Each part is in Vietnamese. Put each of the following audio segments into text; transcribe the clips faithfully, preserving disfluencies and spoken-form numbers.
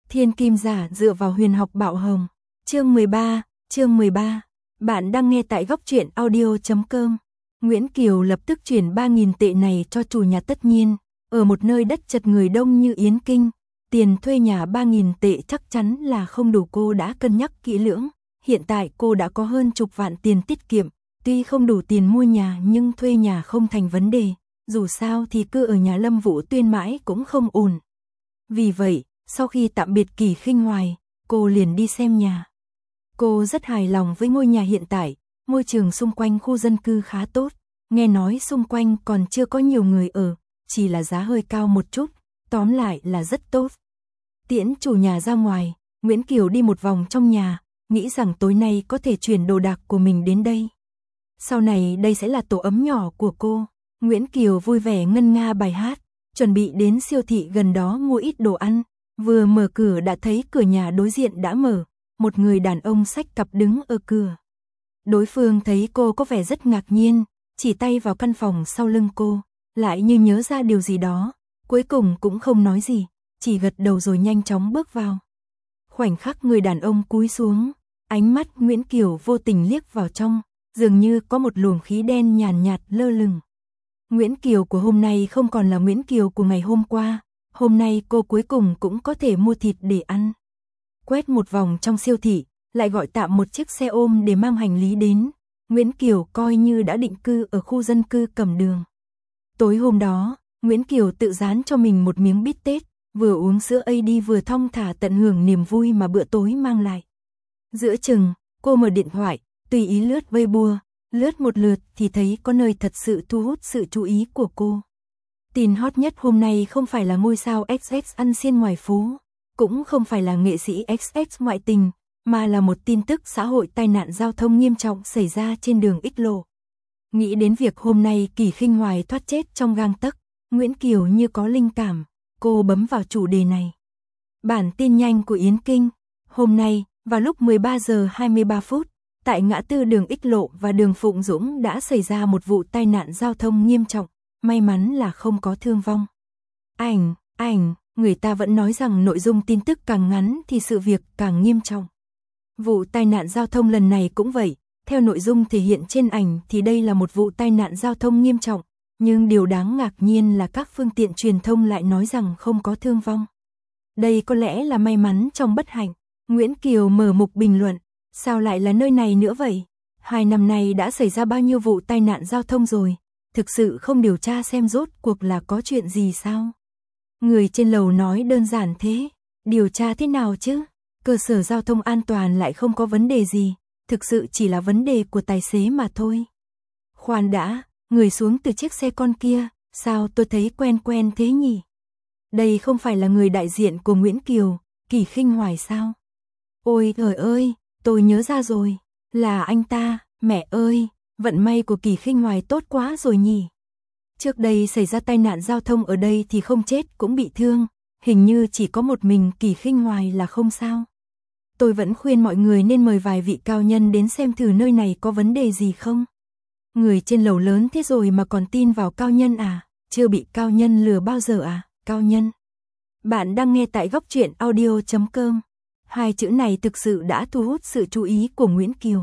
Thiên kim giả dựa vào huyền học bạo hồng. Chương mười ba, chương mười ba. Bạn đang nghe tại góc truyện audio chấm com. Nguyễn Kiều lập tức chuyển ba nghìn tệ này cho chủ nhà. Tất nhiên, ở một nơi đất chật người đông như Yến Kinh, tiền thuê nhà ba nghìn tệ chắc chắn là không đủ. Cô đã cân nhắc kỹ lưỡng, hiện tại cô đã có hơn chục vạn tiền tiết kiệm, tuy không đủ tiền mua nhà nhưng thuê nhà không thành vấn đề, dù sao thì cứ ở nhà Lâm Vũ Tuyên mãi cũng không ổn. Vì vậy, sau khi tạm biệt Kỳ Khinh Hoài, cô liền đi xem nhà. Cô rất hài lòng với ngôi nhà hiện tại, môi trường xung quanh khu dân cư khá tốt, nghe nói xung quanh còn chưa có nhiều người ở, chỉ là giá hơi cao một chút, tóm lại là rất tốt. Tiễn chủ nhà ra ngoài, Nguyễn Kiều đi một vòng trong nhà, nghĩ rằng tối nay có thể chuyển đồ đạc của mình đến đây. Sau này đây sẽ là tổ ấm nhỏ của cô. Nguyễn Kiều vui vẻ ngân nga bài hát, chuẩn bị đến siêu thị gần đó mua ít đồ ăn. Vừa mở cửa đã thấy cửa nhà đối diện đã mở, một người đàn ông xách cặp đứng ở cửa. Đối phương thấy cô có vẻ rất ngạc nhiên, chỉ tay vào căn phòng sau lưng cô, lại như nhớ ra điều gì đó, cuối cùng cũng không nói gì, chỉ gật đầu rồi nhanh chóng bước vào. Khoảnh khắc người đàn ông cúi xuống, ánh mắt Nguyễn Kiều vô tình liếc vào trong, dường như có một luồng khí đen nhàn nhạt lơ lửng. Nguyễn Kiều của hôm nay không còn là Nguyễn Kiều của ngày hôm qua, hôm nay cô cuối cùng cũng có thể mua thịt để ăn. Quét một vòng trong siêu thị, lại gọi tạm một chiếc xe ôm để mang hành lý đến. Nguyễn Kiều coi như đã định cư ở khu dân cư Cẩm Đường. Tối hôm đó, Nguyễn Kiều tự rán cho mình một miếng bít tết, vừa uống sữa a đê vừa thong thả tận hưởng niềm vui mà bữa tối mang lại. Giữa chừng, cô mở điện thoại, tùy ý lướt Weibo, lướt một lượt thì thấy có nơi thật sự thu hút sự chú ý của cô. Tin hot nhất hôm nay không phải là ngôi sao ích ích ăn xiên ngoài phố, cũng không phải là nghệ sĩ ích ích ngoại tình, mà là một tin tức xã hội tai nạn giao thông nghiêm trọng xảy ra trên đường Ích Lộ. Nghĩ đến việc hôm nay Kỳ Khinh Hoài thoát chết trong gang tấc, Nguyễn Kiều như có linh cảm, cô bấm vào chủ đề này. Bản tin nhanh của Yến Kinh, hôm nay, vào lúc mười ba giờ hai mươi ba phút, tại ngã tư đường Ích Lộ và đường Phụng Dũng đã xảy ra một vụ tai nạn giao thông nghiêm trọng, may mắn là không có thương vong. Ảnh, ảnh, người ta vẫn nói rằng nội dung tin tức càng ngắn thì sự việc càng nghiêm trọng. Vụ tai nạn giao thông lần này cũng vậy, theo nội dung thể hiện trên ảnh thì đây là một vụ tai nạn giao thông nghiêm trọng, nhưng điều đáng ngạc nhiên là các phương tiện truyền thông lại nói rằng không có thương vong. Đây có lẽ là may mắn trong bất hạnh. Nguyễn Kiều mở mục bình luận, sao lại là nơi này nữa vậy? Hai năm nay đã xảy ra bao nhiêu vụ tai nạn giao thông rồi, thực sự không điều tra xem rốt cuộc là có chuyện gì sao? Người trên lầu nói đơn giản thế, điều tra thế nào chứ? Cơ sở giao thông an toàn lại không có vấn đề gì, thực sự chỉ là vấn đề của tài xế mà thôi. Khoan đã, người xuống từ chiếc xe con kia, sao tôi thấy quen quen thế nhỉ? Đây không phải là người đại diện của Nguyễn Kiều, Kỳ Khinh Hoài sao? Ôi trời ơi, tôi nhớ ra rồi, là anh ta, mẹ ơi, vận may của Kỳ Khinh Hoài tốt quá rồi nhỉ. Trước đây xảy ra tai nạn giao thông ở đây thì không chết cũng bị thương, hình như chỉ có một mình Kỳ Khinh Hoài là không sao. Tôi vẫn khuyên mọi người nên mời vài vị cao nhân đến xem thử nơi này có vấn đề gì không. Người trên lầu lớn thế rồi mà còn tin vào cao nhân à, chưa bị cao nhân lừa bao giờ à, cao nhân. Bạn đang nghe tại góc truyện audio chấm com. Hai chữ này thực sự đã thu hút sự chú ý của Nguyễn Kiều.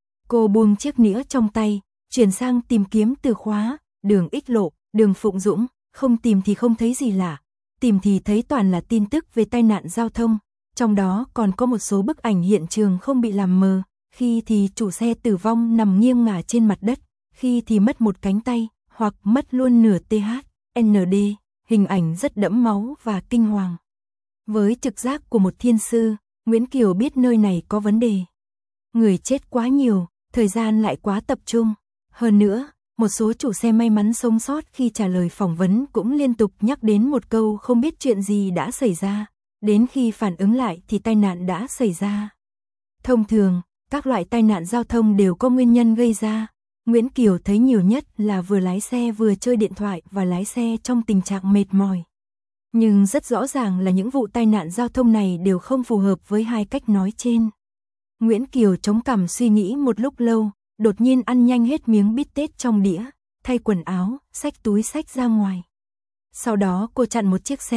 Cô buông chiếc nĩa trong tay, chuyển sang tìm kiếm từ khóa, đường Ích Lộ, đường Phụng Dũng, không tìm thì không thấy gì lạ, tìm thì thấy toàn là tin tức về tai nạn giao thông, trong đó còn có một số bức ảnh hiện trường không bị làm mờ, khi thì chủ xe tử vong nằm nghiêng ngả trên mặt đất, khi thì mất một cánh tay, hoặc mất luôn nửa tê hát, en đê, hình ảnh rất đẫm máu và kinh hoàng. Với trực giác của một thiên sư, Nguyễn Kiều biết nơi này có vấn đề. Người chết quá nhiều, thời gian lại quá tập trung. Hơn nữa, một số chủ xe may mắn sống sót khi trả lời phỏng vấn cũng liên tục nhắc đến một câu không biết chuyện gì đã xảy ra. Đến khi phản ứng lại thì tai nạn đã xảy ra. Thông thường, các loại tai nạn giao thông đều có nguyên nhân gây ra. Nguyễn Kiều thấy nhiều nhất là vừa lái xe vừa chơi điện thoại và lái xe trong tình trạng mệt mỏi. Nhưng rất rõ ràng là những vụ tai nạn giao thông này đều không phù hợp với hai cách nói trên. Nguyễn Kiều chống cằm suy nghĩ một lúc lâu, đột nhiên ăn nhanh hết miếng bít tết trong đĩa, thay quần áo, xách túi xách ra ngoài. Sau đó cô chặn một chiếc xe,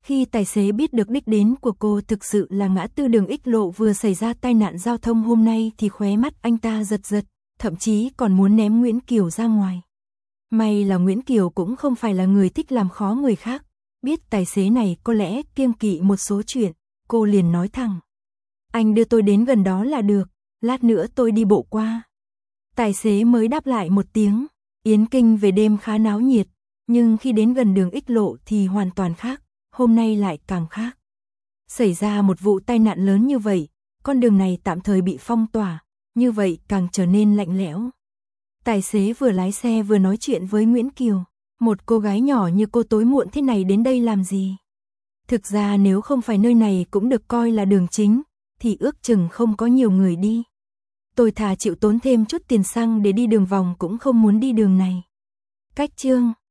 Khi tài xế biết được đích đến của cô thực sự là ngã tư đường Ích Lộ vừa xảy ra tai nạn giao thông hôm nay thì khóe mắt anh ta giật giật, thậm chí còn muốn ném Nguyễn Kiều ra ngoài. May là Nguyễn Kiều cũng không phải là người thích làm khó người khác, biết tài xế này có lẽ kiêng kỵ một số chuyện, cô liền nói thẳng. Anh đưa tôi đến gần đó là được, lát nữa tôi đi bộ qua. Tài xế mới đáp lại một tiếng. Yến Kinh về đêm khá náo nhiệt, nhưng khi đến gần đường Ích Lộ thì hoàn toàn khác, hôm nay lại càng khác. Xảy ra một vụ tai nạn lớn như vậy, con đường này tạm thời bị phong tỏa, như vậy càng trở nên lạnh lẽo. Tài xế vừa lái xe vừa nói chuyện với Nguyễn Kiều, một cô gái nhỏ như cô tối muộn thế này đến đây làm gì? Thực ra nếu không phải nơi này cũng được coi là đường chính, thì ước chừng không có nhiều người đi. Tôi thà chịu tốn thêm chút tiền xăng để đi đường vòng cũng không muốn đi đường này. Cách chương